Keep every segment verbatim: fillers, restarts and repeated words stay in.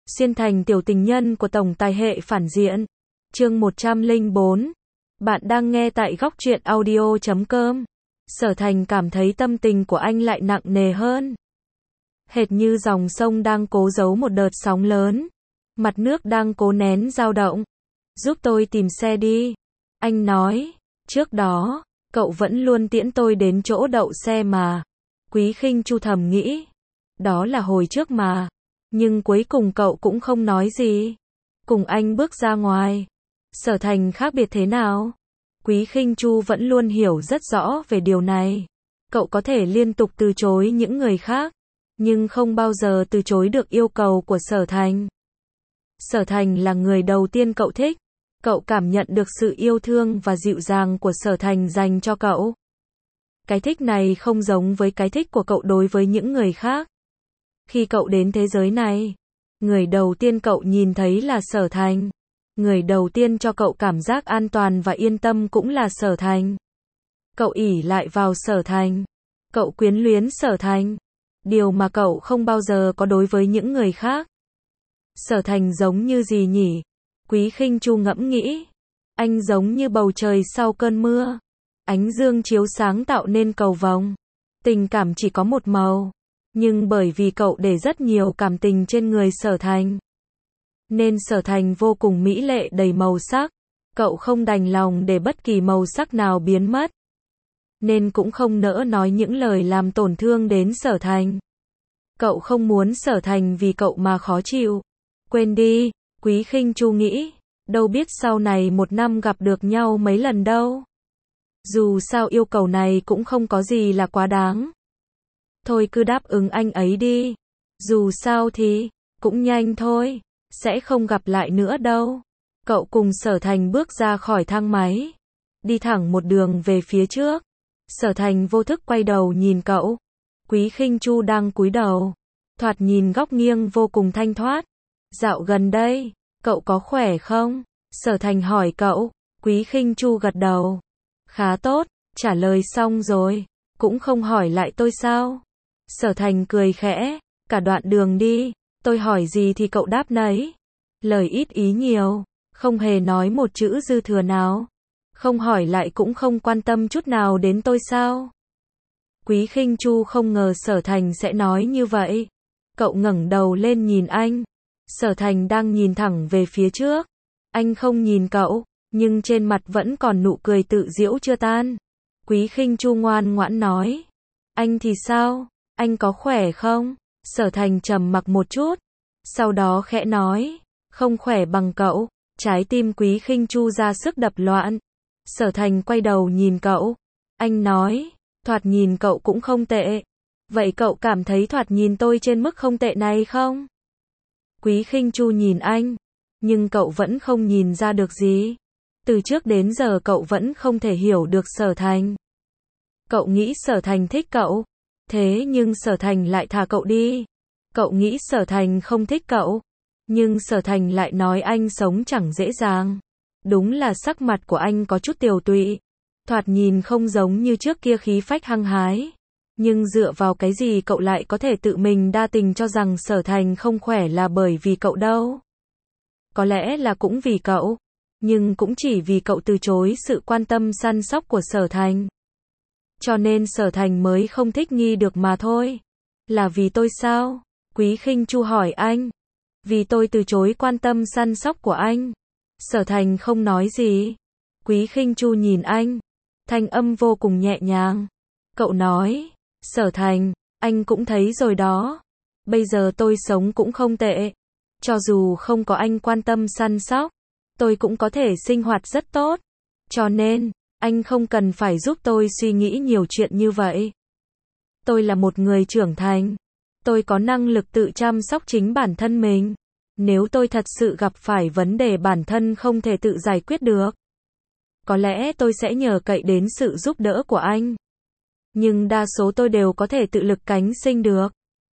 Xuyên thành tiểu tình nhân của tổng tài hệ phản diện. Chương một trăm lẻ bốn. Bạn đang nghe tại góc truyện audio chấm com. Sở Thành cảm thấy tâm tình của anh lại nặng nề hơn. Hệt như dòng sông đang cố giấu một đợt sóng lớn. Mặt nước đang cố nén dao động. Giúp tôi tìm xe đi. Anh nói, trước đó, cậu vẫn luôn tiễn tôi đến chỗ đậu xe mà. Quý Khinh Chu thầm nghĩ. Đó là hồi trước mà. Nhưng cuối cùng cậu cũng không nói gì. Cùng anh bước ra ngoài. Sở Thành khác biệt thế nào? Quý Khinh Chu vẫn luôn hiểu rất rõ về điều này. Cậu có thể liên tục từ chối những người khác, nhưng không bao giờ từ chối được yêu cầu của Sở Thành. Sở Thành là người đầu tiên cậu thích. Cậu cảm nhận được sự yêu thương và dịu dàng của Sở Thành dành cho cậu. Cái thích này không giống với cái thích của cậu đối với những người khác. Khi cậu đến thế giới này, người đầu tiên cậu nhìn thấy là Sở Thành. Người đầu tiên cho cậu cảm giác an toàn và yên tâm cũng là Sở Thành. Cậu ỷ lại vào Sở Thành. Cậu quyến luyến Sở Thành. Điều mà cậu không bao giờ có đối với những người khác. Sở Thành giống như gì nhỉ? Quý Khinh Chu ngẫm nghĩ. Anh giống như bầu trời sau cơn mưa. Ánh dương chiếu sáng tạo nên cầu vồng. Tình cảm chỉ có một màu. Nhưng bởi vì cậu để rất nhiều cảm tình trên người Sở Thành, nên Sở Thành vô cùng mỹ lệ đầy màu sắc. Cậu không đành lòng để bất kỳ màu sắc nào biến mất. Nên cũng không nỡ nói những lời làm tổn thương đến Sở Thành. Cậu không muốn Sở Thành vì cậu mà khó chịu. Quên đi, Quý Khinh Chu nghĩ. Đâu biết sau này một năm gặp được nhau mấy lần đâu. Dù sao yêu cầu này cũng không có gì là quá đáng. Thôi cứ đáp ứng anh ấy đi. Dù sao thì, cũng nhanh thôi. Sẽ không gặp lại nữa đâu. Cậu cùng Sở Thành bước ra khỏi thang máy. Đi thẳng một đường về phía trước. Sở Thành vô thức quay đầu nhìn cậu. Quý Khinh Chu đang cúi đầu. Thoạt nhìn góc nghiêng vô cùng thanh thoát. Dạo gần đây, cậu có khỏe không? Sở Thành hỏi cậu. Quý Khinh Chu gật đầu. Khá tốt, trả lời xong rồi. Cũng không hỏi lại tôi sao? Sở Thành cười khẽ. Cả đoạn đường đi, tôi hỏi gì thì cậu đáp nấy. Lời ít ý nhiều, không hề nói một chữ dư thừa nào. Không hỏi lại cũng không quan tâm chút nào đến tôi sao? Quý Khinh Chu không ngờ Sở Thành sẽ nói như vậy. Cậu ngẩng đầu lên nhìn anh. Sở Thành đang nhìn thẳng về phía trước. Anh không nhìn cậu, nhưng trên mặt vẫn còn nụ cười tự giễu chưa tan. Quý Khinh Chu ngoan ngoãn nói. Anh thì sao? Anh có khỏe không? Sở Thành trầm mặc một chút. Sau đó khẽ nói. Không khỏe bằng cậu. Trái tim Quý Khinh Chu ra sức đập loạn. Sở Thành quay đầu nhìn cậu. Anh nói. Thoạt nhìn cậu cũng không tệ. Vậy cậu cảm thấy thoạt nhìn tôi trên mức không tệ này không? Quý Khinh Chu nhìn anh. Nhưng cậu vẫn không nhìn ra được gì. Từ trước đến giờ cậu vẫn không thể hiểu được Sở Thành. Cậu nghĩ Sở Thành thích cậu. Thế nhưng Sở Thành lại thả cậu đi. Cậu nghĩ Sở Thành không thích cậu. Nhưng Sở Thành lại nói anh sống chẳng dễ dàng. Đúng là sắc mặt của anh có chút tiều tụy. Thoạt nhìn không giống như trước kia khí phách hăng hái. Nhưng dựa vào cái gì cậu lại có thể tự mình đa tình cho rằng Sở Thành không khỏe là bởi vì cậu đâu? Có lẽ là cũng vì cậu. Nhưng cũng chỉ vì cậu từ chối sự quan tâm săn sóc của Sở Thành. Cho nên Sở Thành mới không thích nghi được mà thôi. Là vì tôi sao? Quý Khinh Chu hỏi anh. Vì tôi từ chối quan tâm săn sóc của anh. Sở Thành không nói gì. Quý Khinh Chu nhìn anh. Thanh âm vô cùng nhẹ nhàng. Cậu nói. Sở Thành, anh cũng thấy rồi đó. Bây giờ tôi sống cũng không tệ. Cho dù không có anh quan tâm săn sóc, tôi cũng có thể sinh hoạt rất tốt. Cho nên, anh không cần phải giúp tôi suy nghĩ nhiều chuyện như vậy. Tôi là một người trưởng thành. Tôi có năng lực tự chăm sóc chính bản thân mình. Nếu tôi thật sự gặp phải vấn đề bản thân không thể tự giải quyết được, có lẽ tôi sẽ nhờ cậy đến sự giúp đỡ của anh. Nhưng đa số tôi đều có thể tự lực cánh sinh được.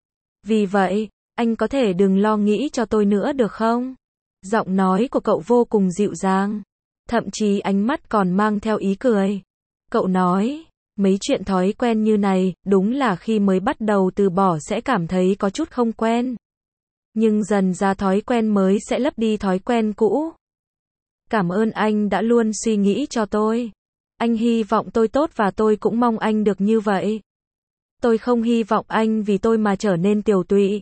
Vì vậy, anh có thể đừng lo nghĩ cho tôi nữa được không? Giọng nói của cậu vô cùng dịu dàng. Thậm chí ánh mắt còn mang theo ý cười. Cậu nói, mấy chuyện thói quen như này, đúng là khi mới bắt đầu từ bỏ sẽ cảm thấy có chút không quen. Nhưng dần ra thói quen mới sẽ lấp đi thói quen cũ. Cảm ơn anh đã luôn suy nghĩ cho tôi. Anh hy vọng tôi tốt và tôi cũng mong anh được như vậy. Tôi không hy vọng anh vì tôi mà trở nên tiều tụy.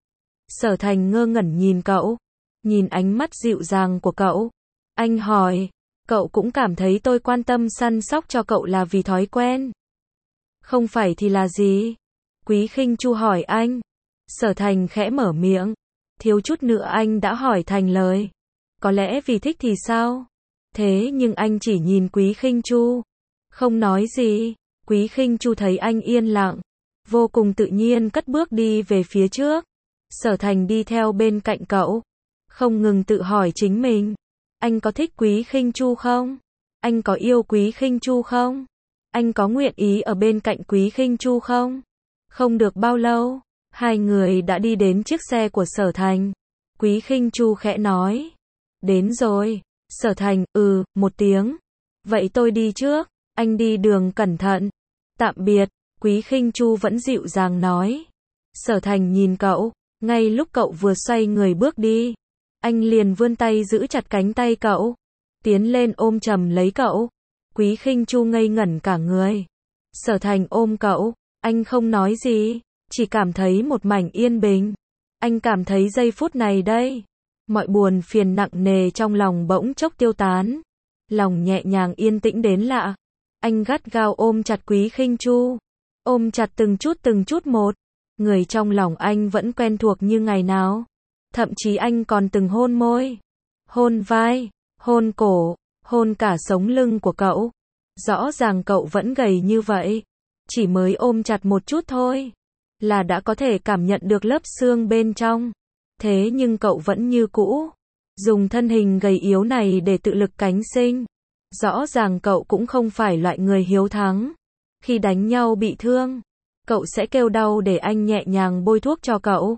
Sở Thành ngơ ngẩn nhìn cậu. Nhìn ánh mắt dịu dàng của cậu. Anh hỏi, cậu cũng cảm thấy tôi quan tâm săn sóc cho cậu là vì thói quen? Không phải thì là gì? Quý Khinh Chu hỏi anh. Sở Thành khẽ mở miệng. Thiếu chút nữa anh đã hỏi thành lời. Có lẽ vì thích thì sao? Thế nhưng anh chỉ nhìn Quý Khinh Chu. Không nói gì. Quý Khinh Chu thấy anh yên lặng. Vô cùng tự nhiên cất bước đi về phía trước. Sở Thành đi theo bên cạnh cậu. Không ngừng tự hỏi chính mình. Anh có thích Quý Khinh Chu không? Anh có yêu Quý Khinh Chu không? Anh có nguyện ý ở bên cạnh Quý Khinh Chu không? Không được bao lâu, hai người đã đi đến chiếc xe của Sở Thành. Quý Khinh Chu khẽ nói. Đến rồi. Sở Thành, ừ, một tiếng. Vậy tôi đi trước, anh đi đường cẩn thận. Tạm biệt, Quý Khinh Chu vẫn dịu dàng nói. Sở Thành nhìn cậu, ngay lúc cậu vừa xoay người bước đi. Anh liền vươn tay giữ chặt cánh tay cậu. Tiến lên ôm chầm lấy cậu. Quý Khinh Chu ngây ngẩn cả người. Sở Thành ôm cậu. Anh không nói gì. Chỉ cảm thấy một mảnh yên bình. Anh cảm thấy giây phút này đây. Mọi buồn phiền nặng nề trong lòng bỗng chốc tiêu tán. Lòng nhẹ nhàng yên tĩnh đến lạ. Anh gắt gao ôm chặt Quý Khinh Chu. Ôm chặt từng chút từng chút một. Người trong lòng anh vẫn quen thuộc như ngày nào. Thậm chí anh còn từng hôn môi. Hôn vai. Hôn cổ. Hôn cả sống lưng của cậu. Rõ ràng cậu vẫn gầy như vậy. Chỉ mới ôm chặt một chút thôi. Là đã có thể cảm nhận được lớp xương bên trong. Thế nhưng cậu vẫn như cũ. Dùng thân hình gầy yếu này để tự lực cánh sinh. Rõ ràng cậu cũng không phải loại người hiếu thắng. Khi đánh nhau bị thương, cậu sẽ kêu đau để anh nhẹ nhàng bôi thuốc cho cậu.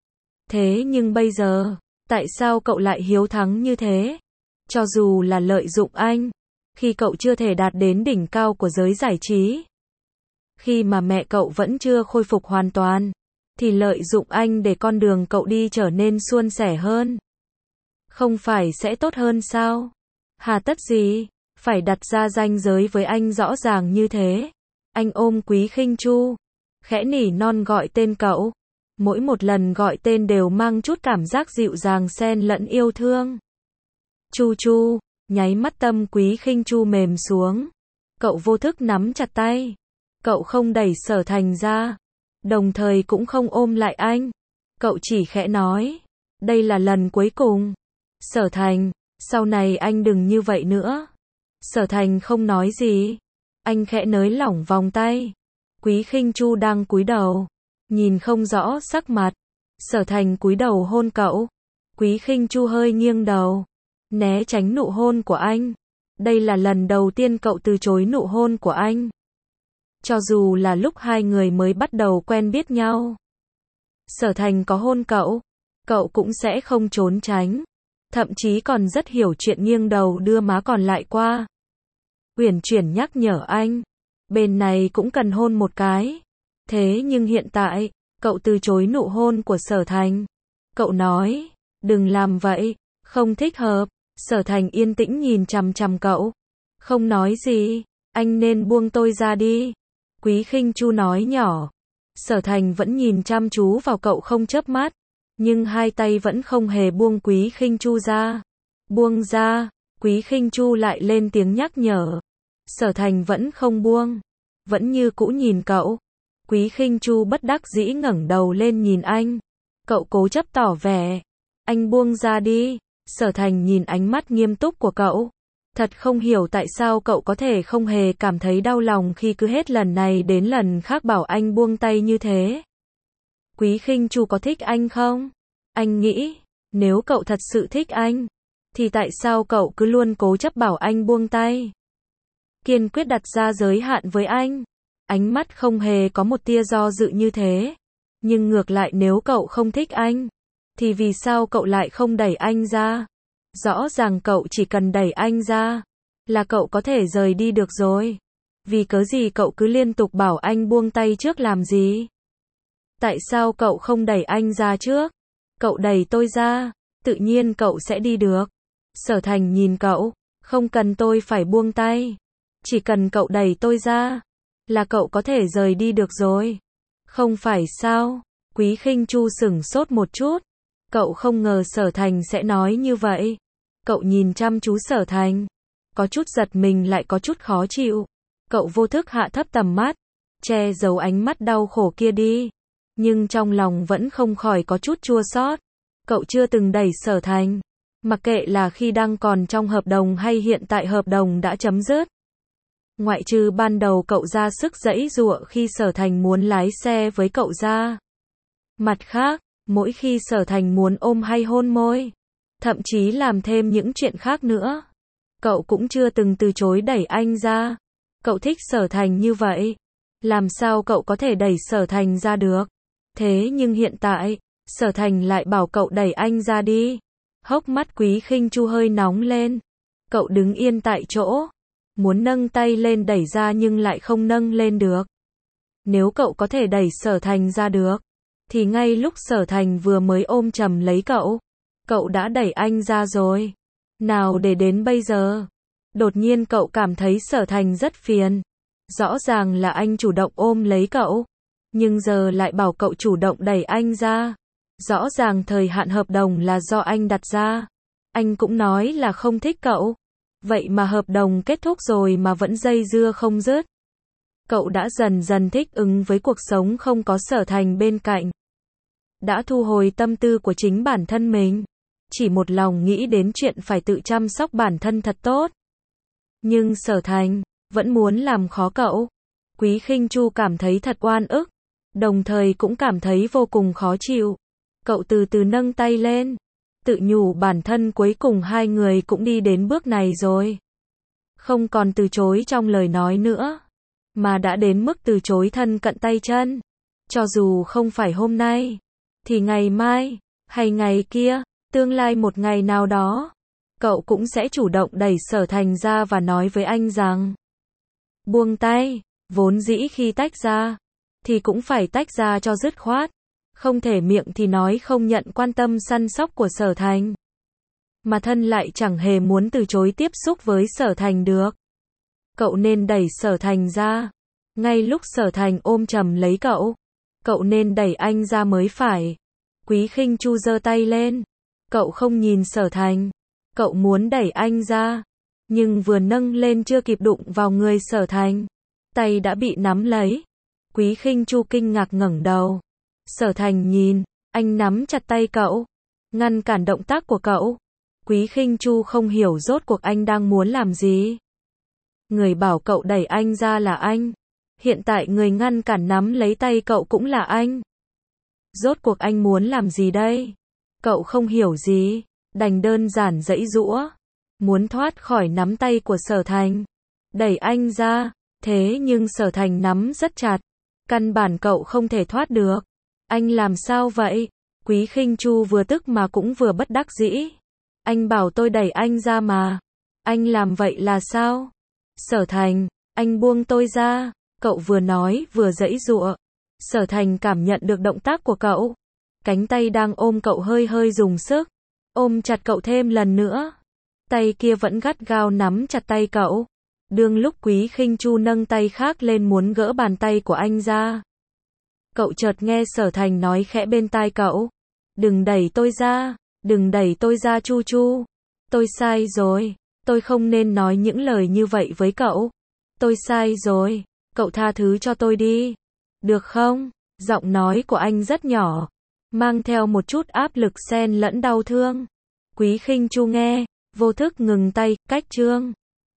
Thế nhưng bây giờ, tại sao cậu lại hiếu thắng như thế? Cho dù là lợi dụng anh, khi cậu chưa thể đạt đến đỉnh cao của giới giải trí. Khi mà mẹ cậu vẫn chưa khôi phục hoàn toàn, thì lợi dụng anh để con đường cậu đi trở nên suôn sẻ hơn. Không phải sẽ tốt hơn sao? Hà tất gì? Phải đặt ra ranh giới với anh rõ ràng như thế. Anh ôm Quý Khinh Chu, khẽ nỉ non gọi tên cậu. Mỗi một lần gọi tên đều mang chút cảm giác dịu dàng xen lẫn yêu thương. Chu Chu, nháy mắt tâm Quý Khinh Chu mềm xuống. Cậu vô thức nắm chặt tay. Cậu không đẩy Sở Thành ra. Đồng thời cũng không ôm lại anh. Cậu chỉ khẽ nói. Đây là lần cuối cùng. Sở Thành, sau này anh đừng như vậy nữa. Sở Thành không nói gì. Anh khẽ nới lỏng vòng tay. Quý Khinh Chu đang cúi đầu. Nhìn không rõ sắc mặt. Sở Thành cúi đầu hôn cậu. Quý Khinh Chu hơi nghiêng đầu. Né tránh nụ hôn của anh. Đây là lần đầu tiên cậu từ chối nụ hôn của anh. Cho dù là lúc hai người mới bắt đầu quen biết nhau. Sở Thành có hôn cậu. Cậu cũng sẽ không trốn tránh. Thậm chí còn rất hiểu chuyện nghiêng đầu đưa má còn lại qua. Uyển chuyển nhắc nhở anh. Bên này cũng cần hôn một cái. Thế nhưng hiện tại, cậu từ chối nụ hôn của Sở Thành. Cậu nói, đừng làm vậy, không thích hợp. Sở Thành yên tĩnh nhìn chằm chằm cậu. Không nói gì, anh nên buông tôi ra đi. Quý Khinh Chu nói nhỏ. Sở Thành vẫn nhìn chăm chú vào cậu không chớp mắt. Nhưng hai tay vẫn không hề buông Quý Khinh Chu ra. Buông ra, Quý Khinh Chu lại lên tiếng nhắc nhở. Sở Thành vẫn không buông. Vẫn như cũ nhìn cậu. Quý Khinh Chu bất đắc dĩ ngẩng đầu lên nhìn anh. Cậu cố chấp tỏ vẻ. Anh buông ra đi. Sở Thành nhìn ánh mắt nghiêm túc của cậu. Thật không hiểu tại sao cậu có thể không hề cảm thấy đau lòng khi cứ hết lần này đến lần khác bảo anh buông tay như thế. Quý Khinh Chu có thích anh không? Anh nghĩ, nếu cậu thật sự thích anh, thì tại sao cậu cứ luôn cố chấp bảo anh buông tay? Kiên quyết đặt ra giới hạn với anh. Ánh mắt không hề có một tia do dự như thế. Nhưng ngược lại nếu cậu không thích anh, thì vì sao cậu lại không đẩy anh ra? Rõ ràng cậu chỉ cần đẩy anh ra, là cậu có thể rời đi được rồi. Vì cớ gì cậu cứ liên tục bảo anh buông tay trước làm gì? Tại sao cậu không đẩy anh ra trước? Cậu đẩy tôi ra, tự nhiên cậu sẽ đi được. Sở Thành nhìn cậu, không cần tôi phải buông tay. Chỉ cần cậu đẩy tôi ra, là cậu có thể rời đi được rồi. Không phải sao? Quý Khinh Chu sửng sốt một chút. Cậu không ngờ Sở Thành sẽ nói như vậy. Cậu nhìn chăm chú Sở Thành. Có chút giật mình lại có chút khó chịu. Cậu vô thức hạ thấp tầm mắt, che giấu ánh mắt đau khổ kia đi. Nhưng trong lòng vẫn không khỏi có chút chua xót. Cậu chưa từng đẩy Sở Thành. Mặc kệ là khi đang còn trong hợp đồng hay hiện tại hợp đồng đã chấm dứt. Ngoại trừ ban đầu cậu ra sức giãy giụa khi Sở Thành muốn lái xe với cậu ra. Mặt khác, mỗi khi Sở Thành muốn ôm hay hôn môi, thậm chí làm thêm những chuyện khác nữa, cậu cũng chưa từng từ chối đẩy anh ra. Cậu thích Sở Thành như vậy, làm sao cậu có thể đẩy Sở Thành ra được? Thế nhưng hiện tại, Sở Thành lại bảo cậu đẩy anh ra đi. Hốc mắt Quý Khinh Chu hơi nóng lên. Cậu đứng yên tại chỗ, muốn nâng tay lên đẩy ra nhưng lại không nâng lên được. Nếu cậu có thể đẩy Sở Thành ra được, thì ngay lúc Sở Thành vừa mới ôm chầm lấy cậu, cậu đã đẩy anh ra rồi. Nào để đến bây giờ, đột nhiên cậu cảm thấy Sở Thành rất phiền. Rõ ràng là anh chủ động ôm lấy cậu, nhưng giờ lại bảo cậu chủ động đẩy anh ra. Rõ ràng thời hạn hợp đồng là do anh đặt ra. Anh cũng nói là không thích cậu. Vậy mà hợp đồng kết thúc rồi mà vẫn dây dưa không dứt. Cậu đã dần dần thích ứng với cuộc sống không có Sở Thành bên cạnh. Đã thu hồi tâm tư của chính bản thân mình. Chỉ một lòng nghĩ đến chuyện phải tự chăm sóc bản thân thật tốt. Nhưng Sở Thành vẫn muốn làm khó cậu. Quý Khinh Chu cảm thấy thật oan ức, đồng thời cũng cảm thấy vô cùng khó chịu. Cậu từ từ nâng tay lên, tự nhủ bản thân cuối cùng hai người cũng đi đến bước này rồi. Không còn từ chối trong lời nói nữa, mà đã đến mức từ chối thân cận tay chân. Cho dù không phải hôm nay, thì ngày mai, hay ngày kia, tương lai một ngày nào đó, cậu cũng sẽ chủ động đẩy Sở Thành ra và nói với anh rằng buông tay, vốn dĩ khi tách ra, thì cũng phải tách ra cho dứt khoát. Không thể miệng thì nói không nhận quan tâm săn sóc của Sở Thành, mà thân lại chẳng hề muốn từ chối tiếp xúc với Sở Thành được. Cậu nên đẩy Sở Thành ra. Ngay lúc Sở Thành ôm chầm lấy cậu, cậu nên đẩy anh ra mới phải. Quý Khinh Chu giơ tay lên. Cậu không nhìn Sở Thành. Cậu muốn đẩy anh ra, nhưng vừa nâng lên chưa kịp đụng vào người Sở Thành, tay đã bị nắm lấy. Quý Khinh Chu kinh ngạc ngẩng đầu. Sở Thành nhìn, anh nắm chặt tay cậu, ngăn cản động tác của cậu. Quý Khinh Chu không hiểu rốt cuộc anh đang muốn làm gì. Người bảo cậu đẩy anh ra là anh. Hiện tại người ngăn cản nắm lấy tay cậu cũng là anh. Rốt cuộc anh muốn làm gì đây? Cậu không hiểu gì, đành đơn giản giãy giụa, muốn thoát khỏi nắm tay của Sở Thành, đẩy anh ra. Thế nhưng Sở Thành nắm rất chặt, căn bản cậu không thể thoát được. Anh làm sao vậy? Quý Khinh Chu vừa tức mà cũng vừa bất đắc dĩ. Anh bảo tôi đẩy anh ra mà. Anh làm vậy là sao? Sở Thành, anh buông tôi ra. Cậu vừa nói vừa giãy giụa. Sở Thành cảm nhận được động tác của cậu. Cánh tay đang ôm cậu hơi hơi dùng sức. Ôm chặt cậu thêm lần nữa. Tay kia vẫn gắt gao nắm chặt tay cậu. Đương lúc Quý Khinh Chu nâng tay khác lên muốn gỡ bàn tay của anh ra, cậu chợt nghe Sở Thành nói khẽ bên tai cậu. Đừng đẩy tôi ra, đừng đẩy tôi ra Chu Chu. Tôi sai rồi, tôi không nên nói những lời như vậy với cậu. Tôi sai rồi, cậu tha thứ cho tôi đi. Được không? Giọng nói của anh rất nhỏ, mang theo một chút áp lực xen lẫn đau thương. Quý Khinh Chu nghe, vô thức ngừng tay, cách chương.